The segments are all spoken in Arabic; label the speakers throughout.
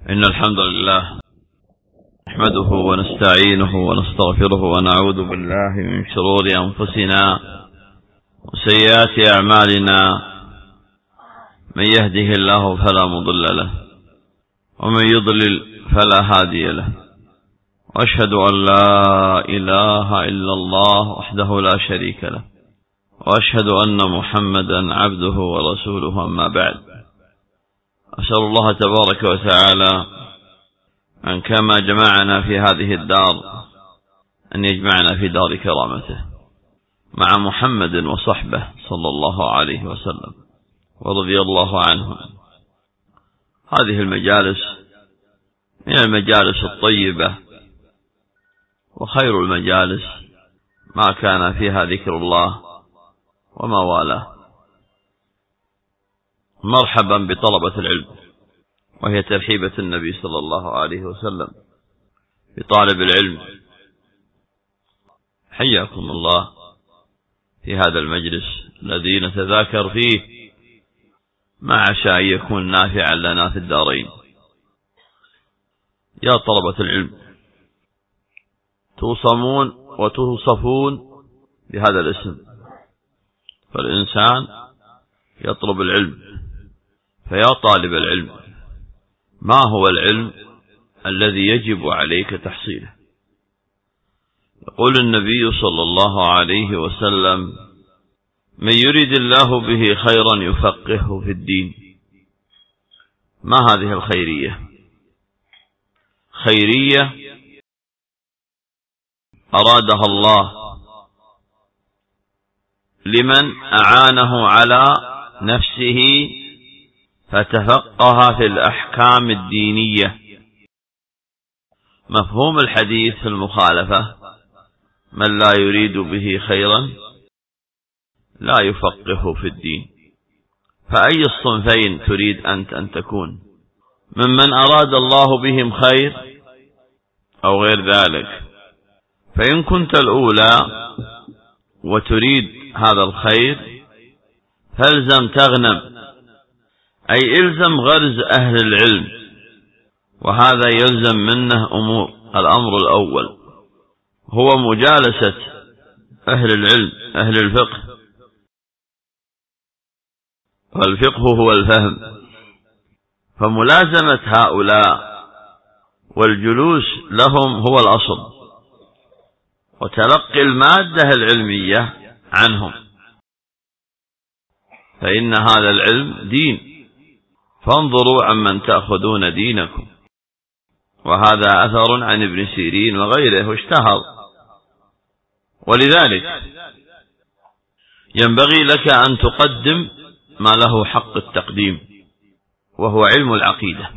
Speaker 1: إن الحمد لله نحمده ونستعينه ونستغفره ونعوذ بالله من شرور أنفسنا وسيئات أعمالنا. من يهده الله فلا مضل له ومن يضلل فلا هادي له، وأشهد أن لا إله إلا الله وحده لا شريك له، وأشهد أن محمدا عبده ورسوله. أما بعد، أسأل الله تبارك وتعالى أن كما جمعنا في هذه الدار أن يجمعنا في دار كرامته مع محمد وصحبه صلى الله عليه وسلم ورضي الله عنهم. هذه المجالس من المجالس الطيبة، وخير المجالس ما كان فيها ذكر الله وما والاه. مرحبا بطلبة العلم، وهي ترحيبة النبي صلى الله عليه وسلم بطالب العلم. حياكم الله في هذا المجلس الذي نتذاكر فيه ما عسى أن يكون نافعا لنا في الدارين. يا طلبة العلم، توصمون وتوصفون بهذا الاسم، فالإنسان يطلب العلم. فيا طالب العلم، ما هو العلم الذي يجب عليك تحصيله؟ يقول النبي صلى الله عليه وسلم: من يريد الله به خيرا يفقهه في الدين. ما هذه الخيرية؟ خيرية أرادها الله لمن أعانه على نفسه فتفقه في الأحكام الدينية. مفهوم الحديث في المخالفة: من لا يريد به خيرا لا يفقهه في الدين. فأي الصنفين تريد أنت أن تكون؟ ممن أراد الله بهم خير أو غير ذلك؟ فإن كنت الأولى وتريد هذا الخير فالزم تغنم، أي إلزم غرز أهل العلم، وهذا يلزم منه أمور. الأمر الأول هو مجالسة أهل العلم، أهل الفقه، والفقه هو الفهم، فملازمة هؤلاء والجلوس لهم هو الأصل، وتلقي المادة العلمية عنهم، فإن هذا العلم دين. فانظروا عمن تأخذون دينكم. وهذا أثر عن ابن سيرين وغيره واشتهر. ولذلك ينبغي لك أن تقدم ما له حق التقديم، وهو علم العقيدة،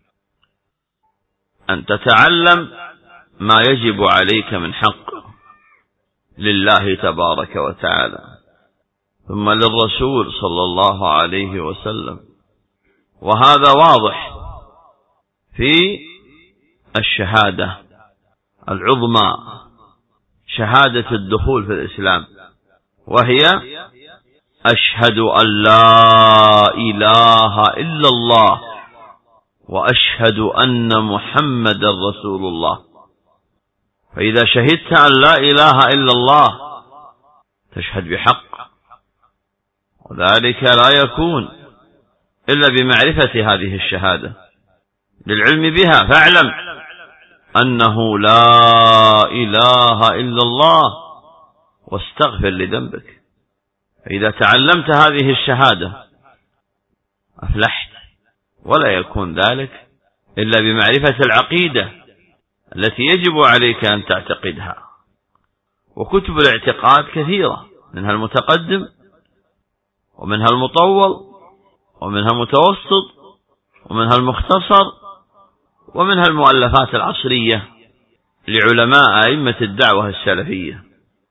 Speaker 1: أن تتعلم ما يجب عليك من حق لله تبارك وتعالى، ثم للرسول صلى الله عليه وسلم. وهذا واضح في الشهادة العظمى، شهادة الدخول في الإسلام، وهي: أشهد أن لا إله إلا الله وأشهد أن محمد رسول الله. فإذا شهدت أن لا إله إلا الله تشهد بحق، وذلك لا يكون إلا بمعرفة هذه الشهادة، للعلم بها. فاعلم أنه لا إله إلا الله واستغفر لذنبك. فإذا تعلمت هذه الشهادة أفلحت، ولا يكون ذلك إلا بمعرفة العقيدة التي يجب عليك أن تعتقدها. وكتب الاعتقاد كثيرة، منها المتقدم ومنها المطول ومنها المتوسط ومنها المختصر ومنها المؤلفات العصرية لعلماء أئمة الدعوة السلفية.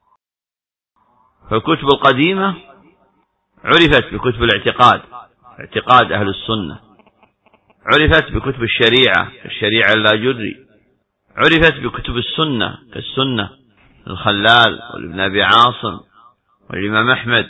Speaker 1: فالكتب القديمة عرفت بكتب الاعتقاد، اعتقاد أهل السنة، عرفت بكتب الشريعة، الشريعة اللاجري، عرفت بكتب السنة كالسنة الخلال والابن أبي عاصم والإمام أحمد،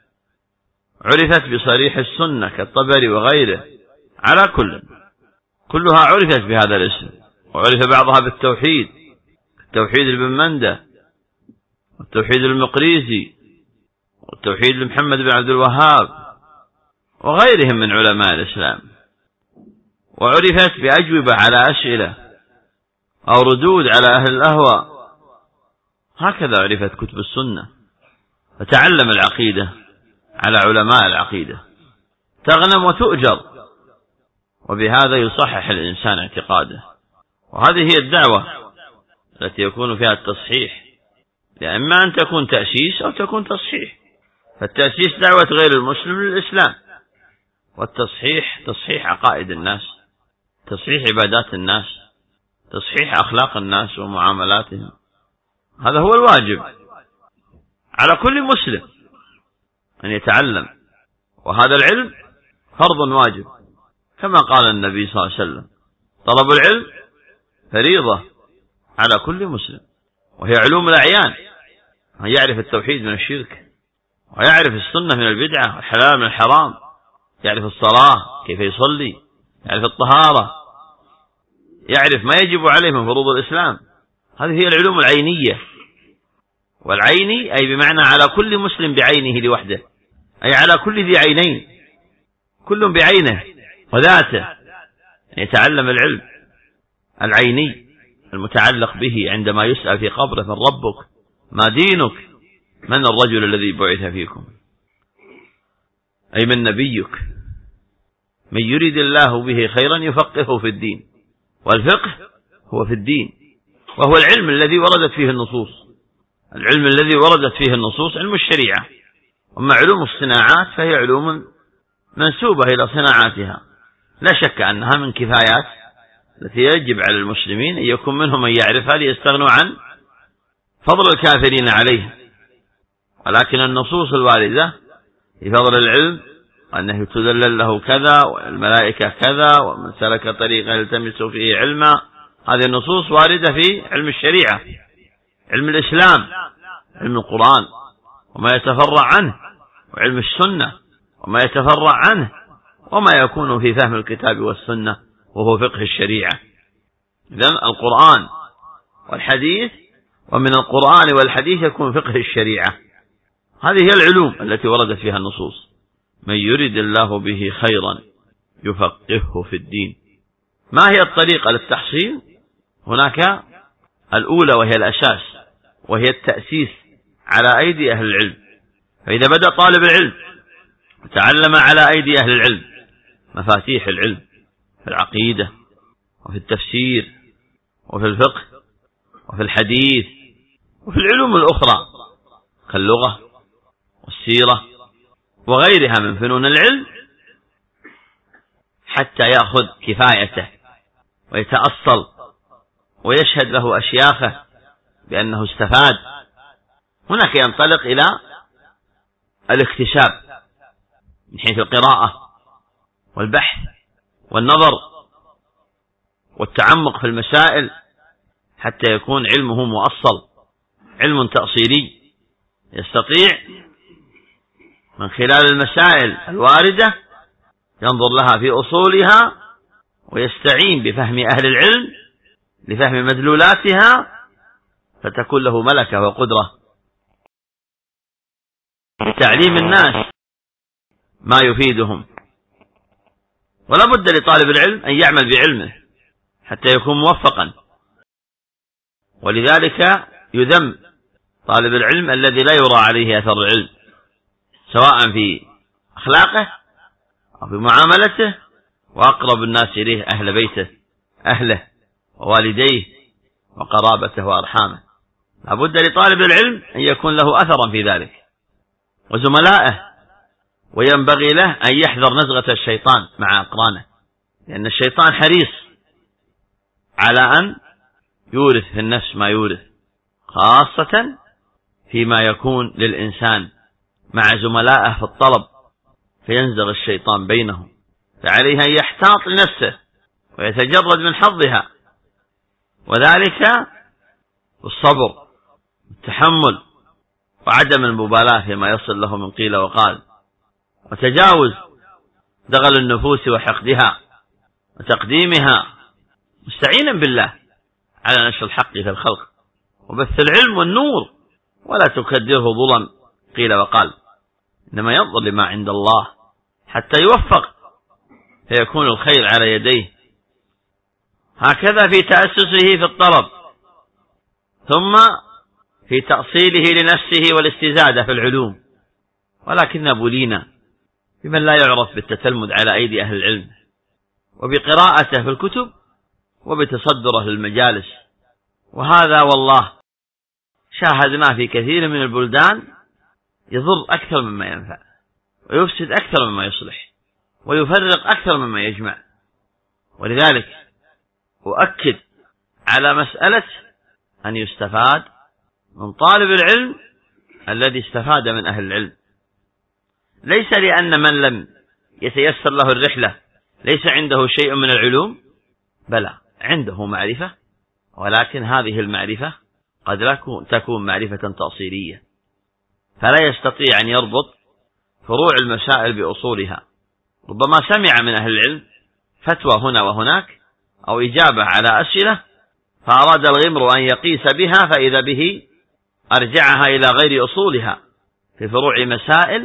Speaker 1: عرفت بصريح السنة كالطبري وغيره. على كل كلها عرفت بهذا الاسم، وعرف بعضها بالتوحيد، التوحيد لابن مندة، والتوحيد المقريزي، والتوحيد لمحمد بن عبد الوهاب وغيرهم من علماء الإسلام، وعرفت بأجوبة على أسئلة أو ردود على أهل الأهواء. هكذا عرفت كتب السنة. فتعلم العقيدة على علماء العقيدة تغنم وتؤجر، وبهذا يصحح الإنسان اعتقاده. وهذه هي الدعوة التي يكون فيها التصحيح، إما أن تكون تأسيس أو تكون تصحيح. فالتأسيس دعوة غير المسلم للإسلام، والتصحيح تصحيح عقائد الناس، تصحيح عبادات الناس، تصحيح أخلاق الناس ومعاملاتهم. هذا هو الواجب على كل مسلم أن يتعلم، وهذا العلم فرض واجب، كما قال النبي صلى الله عليه وسلم: طلب العلم فريضة على كل مسلم. وهي علوم الأعيان، أن يعرف التوحيد من الشرك، ويعرف السنة من البدعة، والحلال من الحرام، يعرف الصلاة كيف يصلي، يعرف الطهارة، يعرف ما يجب عليه من فروض الإسلام. هذه هي العلوم العينية. والعيني أي بمعنى على كل مسلم بعينه لوحده، أي على كل ذي عينين، كل بعينه وذاته يتعلم العلم العيني المتعلق به عندما يسأل في قبره: من ربك؟ ما دينك؟ من الرجل الذي بعث فيكم؟ أي من نبيك؟ من يريد الله به خيرا يفقهه في الدين. والفقه هو في الدين، وهو العلم الذي وردت فيه النصوص. العلم الذي وردت فيه النصوص علم الشريعة. أما علوم الصناعات فهي علوم منسوبة إلى صناعاتها، لا شك أنها من كفايات التي يجب على المسلمين أن يكون منهم من يعرفها ليستغنوا عن فضل الكافرين عليه. ولكن النصوص الواردة في فضل العلم، وأنه تذلل له كذا، والملائكة كذا، ومن سلك طريقا يلتمس فيه علما، هذه النصوص واردة في علم الشريعة، علم الإسلام، علم القرآن وما يتفرع عنه، وعلم السنة وما يتفرع عنه، وما يكون في فهم الكتاب والسنة وهو فقه الشريعة. إذن القرآن والحديث، ومن القرآن والحديث يكون فقه الشريعة. هذه هي العلوم التي وردت فيها النصوص. من يريد الله به خيرا يفقهه في الدين. ما هي الطريقة للتحصيل؟ هناك الأولى وهي الأساس، وهي التأسيس على أيدي أهل العلم. فإذا بدأ طالب العلم وتعلم على أيدي أهل العلم مفاتيح العلم في العقيدة، وفي التفسير، وفي الفقه، وفي الحديث، وفي العلوم الأخرى كاللغة والسيرة وغيرها من فنون العلم، حتى يأخذ كفايته ويتأصل ويشهد له أشياخه بأنه استفاد. هناك ينطلق إلى الاكتساب من حيث القراءة والبحث والنظر والتعمق في المسائل، حتى يكون علمه مؤصل، علم تأصيلي، يستطيع من خلال المسائل الواردة ينظر لها في أصولها، ويستعين بفهم أهل العلم لفهم مدلولاتها، فتكون له ملكة وقدرة لتعليم الناس ما يفيدهم. ولا بد لطالب العلم أن يعمل بعلمه حتى يكون موفقا. ولذلك يذم طالب العلم الذي لا يرى عليه أثر العلم، سواء في أخلاقه أو في معاملته، وأقرب الناس إليه أهل بيته، أهله ووالديه وقرابته وأرحامه. لابد لطالب العلم أن يكون له أثرا في ذلك، وزملائه. وينبغي له أن يحذر نزغة الشيطان مع أقرانه، لأن الشيطان حريص على أن يورث في النفس ما يورث، خاصة فيما يكون للإنسان مع زملائه في الطلب، فينزغ الشيطان بينهم. فعليه أن يحتاط لنفسه ويتجرد من حظها، وذلك الصبر والتحمل وعدم المبالاة فيما يصل له من قيل وقال، وتجاوز دغل النفوس وحقدها، وتقديمها، مستعينا بالله على نشر الحق في الخلق وبث العلم والنور، ولا تكدره ظلم قيل وقال، إنما ينظر لما عند الله حتى يوفق فيكون الخير على يديه. هكذا في تأسسه في الطلب، ثم في تأصيله لنفسه والاستزادة في العلوم. ولكن بلينا بمن لا يعرف بالتتلمذ على أيدي أهل العلم، وبقراءته في الكتب، وبتصدره للمجالس. وهذا والله شاهدناه في كثير من البلدان يضر أكثر مما ينفع، ويفسد أكثر مما يصلح، ويفرق أكثر مما يجمع. ولذلك أؤكد على مسألة أن يستفاد من طالب العلم الذي استفاد من أهل العلم، ليس لأن من لم يتيسر له الرحلة ليس عنده شيء من العلوم، بلى عنده معرفة، ولكن هذه المعرفة قد لا تكون معرفة تأصيلية، فلا يستطيع أن يربط فروع المسائل بأصولها. ربما سمع من أهل العلم فتوى هنا وهناك أو إجابة على أسئلة، فأراد الغمر أن يقيس بها، فإذا به أرجعها إلى غير أصولها في فروع مسائل،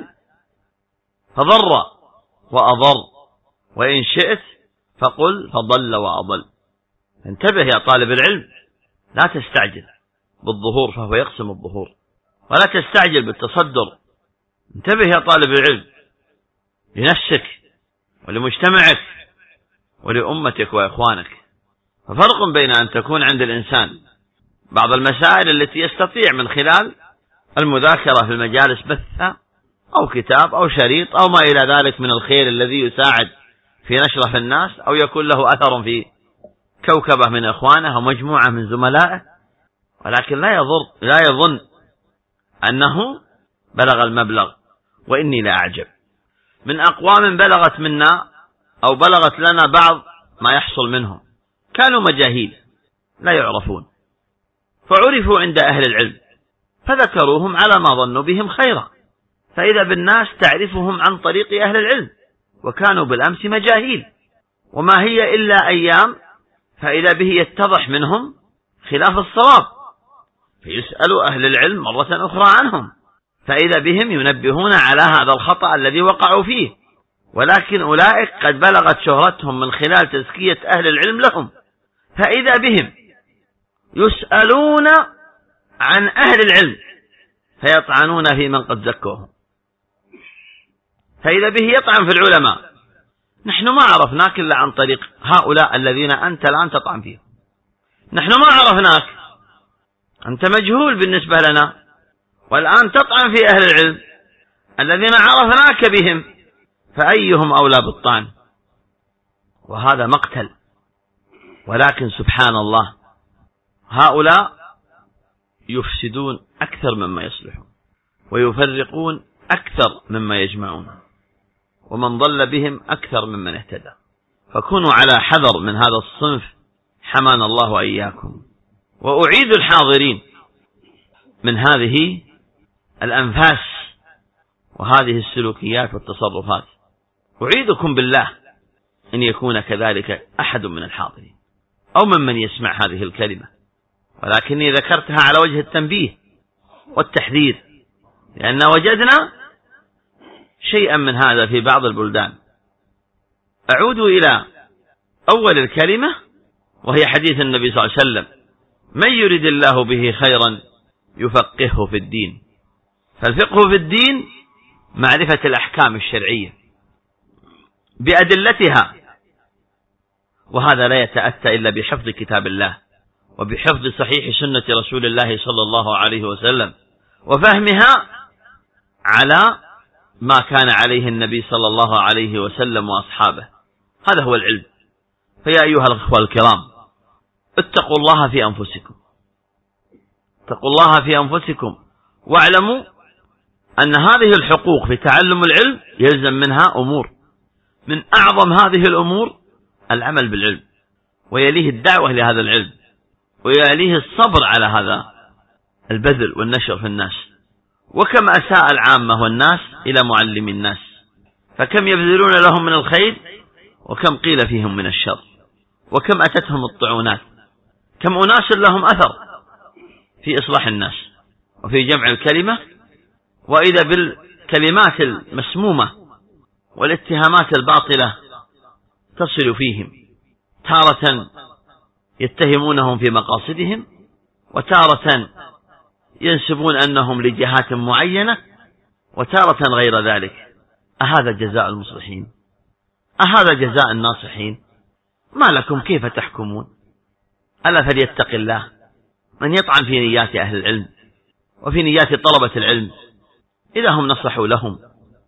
Speaker 1: فضر وأضر، وإن شئت فقل فضل وأضل. انتبه يا طالب العلم، لا تستعجل بالظهور فهو يقسم الظهور، ولا تستعجل بالتصدر. انتبه يا طالب العلم لنفسك ولمجتمعك ولأمتك وإخوانك. ففرق بين أن تكون عند الإنسان بعض المسائل التي يستطيع من خلال المذاكرة في المجالس بثها، أو كتاب أو شريط أو ما إلى ذلك من الخير الذي يساعد في نشره في الناس، أو يكون له أثر في كوكبة من إخوانه أو مجموعة من زملائه، ولكن لا يظن أنه بلغ المبلغ. وإني لأعجب من أقوام بلغت منا أو بلغت لنا بعض ما يحصل منهم، كانوا مجاهيل لا يعرفون، فعرفوا عند أهل العلم فذكروهم على ما ظنوا بهم خيرا، فإذا بالناس تعرفهم عن طريق أهل العلم، وكانوا بالأمس مجاهيل، وما هي إلا أيام، فإذا به يتضح منهم خلاف الصواب، فيسأل أهل العلم مرة أخرى عنهم، فإذا بهم ينبهون على هذا الخطأ الذي وقعوا فيه. ولكن أولئك قد بلغت شهرتهم من خلال تزكية أهل العلم لهم، فإذا بهم يسألون عن أهل العلم فيطعنون في من قد زكوهم، فإذا به يطعن في العلماء. نحن ما عرفناك إلا عن طريق هؤلاء الذين أنت الآن تطعن فيهم، نحن ما عرفناك، أنت مجهول بالنسبة لنا، والآن تطعن في أهل العلم الذين عرفناك بهم، فأيهم أولى بالطعن؟ وهذا مقتل. ولكن سبحان الله، هؤلاء يفسدون أكثر مما يصلحون، ويفرقون أكثر مما يجمعون، ومن ضل بهم أكثر ممن اهتدى. فكونوا على حذر من هذا الصنف حمانا الله وإياكم. وأعيد الحاضرين من هذه الأنفاس وهذه السلوكيات والتصرفات، أعيدكم بالله أن يكون كذلك أحد من الحاضرين أو ممن يسمع هذه الكلمة، ولكني ذكرتها على وجه التنبيه والتحذير، لأن وجدنا شيئا من هذا في بعض البلدان. أعود إلى أول الكلمة، وهي حديث النبي صلى الله عليه وسلم: من يرد الله به خيرا يفقهه في الدين. فالفقه في الدين معرفة الأحكام الشرعية بأدلتها، وهذا لا يتأتى إلا بحفظ كتاب الله وبحفظ صحيح سنة رسول الله صلى الله عليه وسلم، وفهمها على ما كان عليه النبي صلى الله عليه وسلم وأصحابه. هذا هو العلم. فيا أيها الأخوة الكرام، اتقوا الله في أنفسكم، اتقوا الله في أنفسكم، واعلموا أن هذه الحقوق في تعلم العلم يلزم منها أمور، من أعظم هذه الأمور العمل بالعلم، ويليه الدعوة لهذا العلم، ويليه الصبر على هذا البذل والنشر في الناس. وكم أساء العامة والناس إلى معلم الناس، فكم يبذلون لهم من الخير وكم قيل فيهم من الشر، وكم أتتهم الطعونات، كم أناس لهم أثر في إصلاح الناس وفي جمع الكلمة، وإذا بالكلمات المسمومة والاتهامات الباطلة تصل فيهم، تارة يتهمونهم في مقاصدهم، وتارة ينسبون أنهم لجهات معينة، وتارة غير ذلك. أهذا جزاء المصلحين؟ أهذا جزاء الناصحين؟ ما لكم كيف تحكمون؟ ألا فليتق الله من يطعن في نيات أهل العلم وفي نيات طلبة العلم إذا هم نصحوا لهم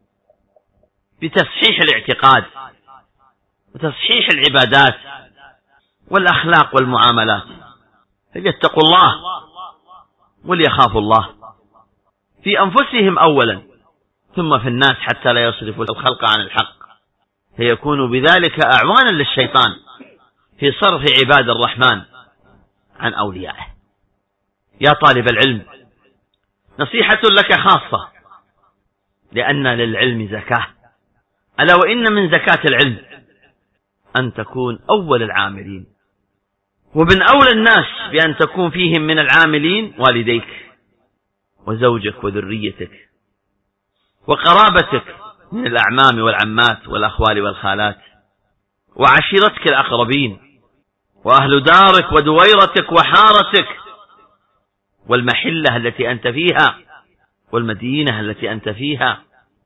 Speaker 1: بتصحيح الاعتقاد وتصحيح العبادات والأخلاق والمعاملات، فليتقوا الله وليخافوا الله في أنفسهم أولا، ثم في الناس، حتى لا يصرفوا الخلق عن الحق، فيكونوا بذلك أعوانا للشيطان في صرف عباد الرحمن عن أوليائه. يا طالب العلم، نصيحة لك خاصة، لأن للعلم زكاة، ألا وإن من زكاة العلم أن تكون أول العاملين، ومن أولى الناس بأن تكون فيهم من العاملين والديك وزوجك وذريتك وقرابتك من الأعمام والعمات والأخوال والخالات وعشيرتك الأقربين وأهل دارك ودويرتك وحارتك والمحلة التي أنت فيها والمدينة التي أنت فيها،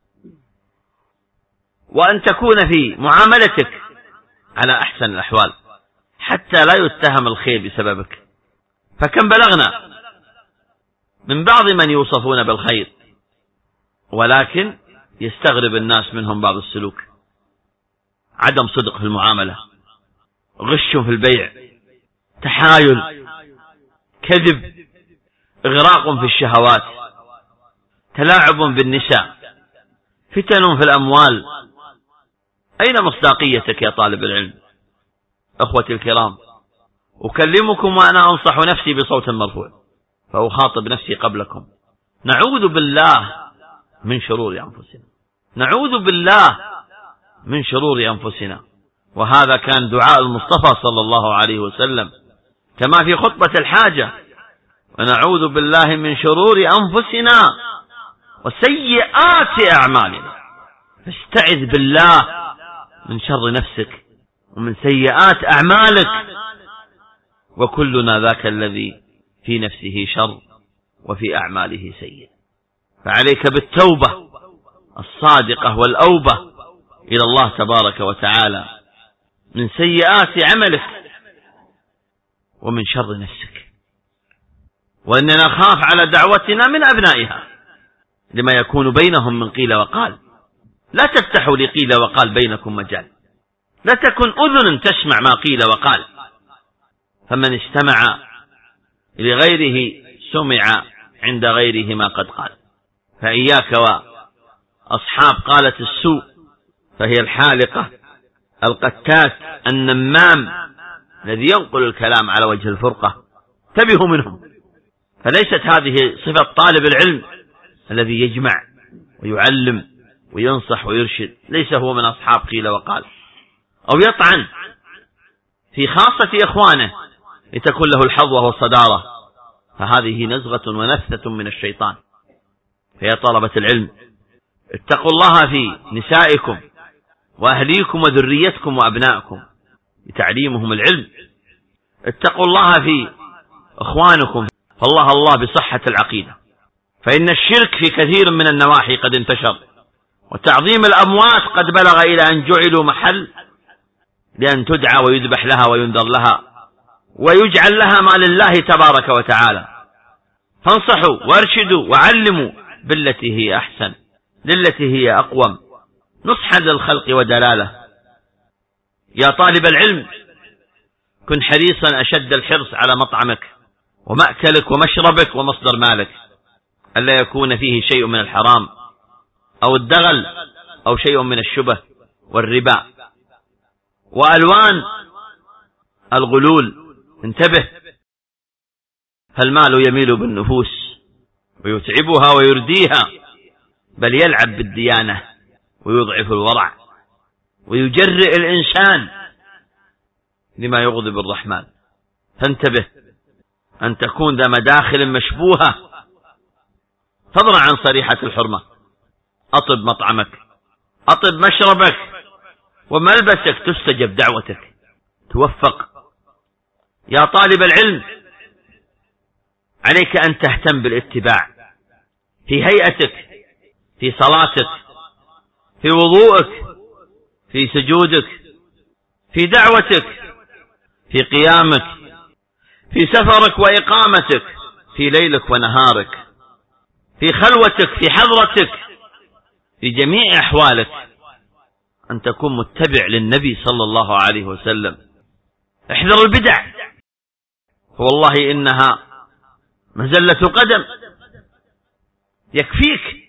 Speaker 1: وأن تكون في معاملتك على أحسن الأحوال حتى لا يتهم الخير بسببك. فكم بلغنا من بعض من يوصفون بالخير ولكن يستغرب الناس منهم بعض السلوك: عدم صدق في المعاملة، غش في البيع، تحايل، كذب، إغراق في الشهوات، تلاعب بالنساء، فتن في الأموال. أين مصداقيتك يا طالب العلم؟ أخوتي الكرام، أكلمكم وأنا أنصح نفسي بصوت مرفوع، فأخاطب نفسي قبلكم. نعوذ بالله من شرور أنفسنا، نعوذ بالله من شرور أنفسنا. وهذا كان دعاء المصطفى صلى الله عليه وسلم كما في خطبة الحاجة: ونعوذ بالله من شرور أنفسنا وسيئات أعمالنا. فاستعذ بالله من شر نفسك ومن سيئات أعمالك، وكلنا ذاك الذي في نفسه شر وفي أعماله سيء. فعليك بالتوبة الصادقة والأوبة إلى الله تبارك وتعالى من سيئات عملك ومن شر نفسك. وإننا نخاف على دعوتنا من أبنائها لما يكون بينهم من قيل وقال. لا تفتحوا لقيل وقال بينكم مجال، لا تكن أذن تسمع ما قيل وقال، فمن استمع لغيره سمع عند غيره ما قد قال. فإياك وأصحاب قالة السوء، فهي الحالقة، القتات، النمام الذي ينقل الكلام على وجه الفرقة، انتبهوا منهم. فليست هذه صفة طالب العلم الذي يجمع ويعلم وينصح ويرشد، ليس هو من أصحاب قيل وقال، أو يطعن في خاصة إخوانه لتكون له الحظوة والصدارة، فهذه نزغة ونفثة من الشيطان. فيا طلبة العلم، اتقوا الله في نسائكم وأهليكم وذريتكم وأبنائكم بتعليمهم العلم. اتقوا الله في إخوانكم، فالله الله بصحة العقيدة، فإن الشرك في كثير من النواحي قد انتشر، وتعظيم الأموات قد بلغ إلى أن جعلوا محل لأن تدعى ويذبح لها وينذر لها ويجعل لها ما لله تبارك وتعالى. فانصحوا وارشدوا وعلموا بالتي هي أحسن، للتي هي أقوم، نصحا للخلق ودلالة. يا طالب العلم، كن حريصا أشد الحرص على مطعمك ومأكلك ومشربك ومصدر مالك، ألا يكون فيه شيء من الحرام أو الدغل أو شيء من الشبه والربا وألوان الغلول. انتبه، فالمال يميل بالنفوس ويتعبها ويرديها، بل يلعب بالديانة ويضعف الورع. ويجرئ الإنسان لما يغضب الرحمن. فانتبه أن تكون ذا مداخل مشبوهة، فضلا عن صريحة الحرمة. أطب مطعمك، أطب مشربك وملبسك، تستجب دعوتك، توفق. يا طالب العلم، عليك أن تهتم بالاتباع في هيئتك، في صلاتك، في وضوءك، في سجودك، في دعوتك، في قيامك، في سفرك وإقامتك، في ليلك ونهارك، في خلوتك، في حضرتك، في جميع أحوالك، أن تكون متبع للنبي صلى الله عليه وسلم. احذر البدع، فوالله إنها مزلة قدم. يكفيك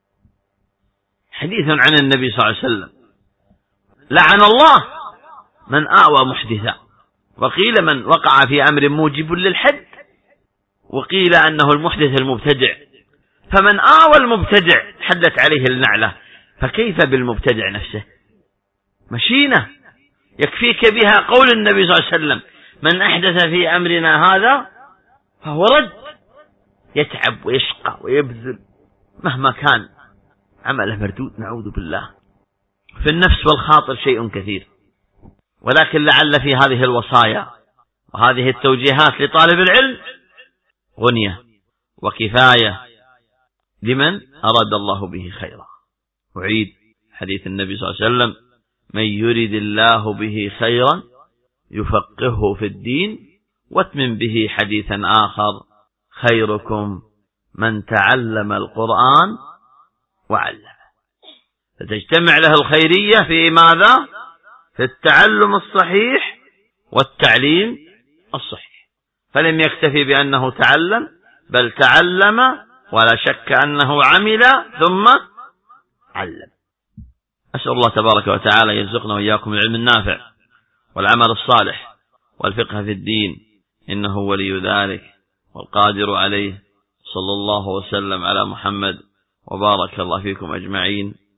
Speaker 1: حديث عن النبي صلى الله عليه وسلم: لعن الله من آوى محدثا. وقيل من وقع في أمر موجب للحد، وقيل أنه المحدث المبتدع. فمن آوى المبتدع حدت عليه اللعنة، فكيف بالمبتدع نفسه؟ مشينة يكفيك بها قول النبي صلى الله عليه وسلم: من أحدث في أمرنا هذا فهو رد. يتعب ويشقى ويبذل مهما كان عمله مردود، نعوذ بالله. في النفس والخاطر شيء كثير، ولكن لعل في هذه الوصايا وهذه التوجيهات لطالب العلم غنية وكفاية لمن أراد الله به خيرا. أعيد حديث النبي صلى الله عليه وسلم: من يرد الله به خيرا يفقهه في الدين. واتمم به حديثا آخر: خيركم من تعلم القرآن وعلمه. فتجتمع له الخيرية في ماذا؟ في التعلم الصحيح والتعليم الصحيح. فلم يكتفي بأنه تعلم، بل تعلم ولا شك أنه عمل ثم علم. أسأل الله تبارك وتعالى يرزقنا وإياكم العلم النافع والعمل الصالح والفقه في الدين، إنه ولي ذلك والقادر عليه. صلى الله وسلم على محمد وبارك الله فيكم أجمعين.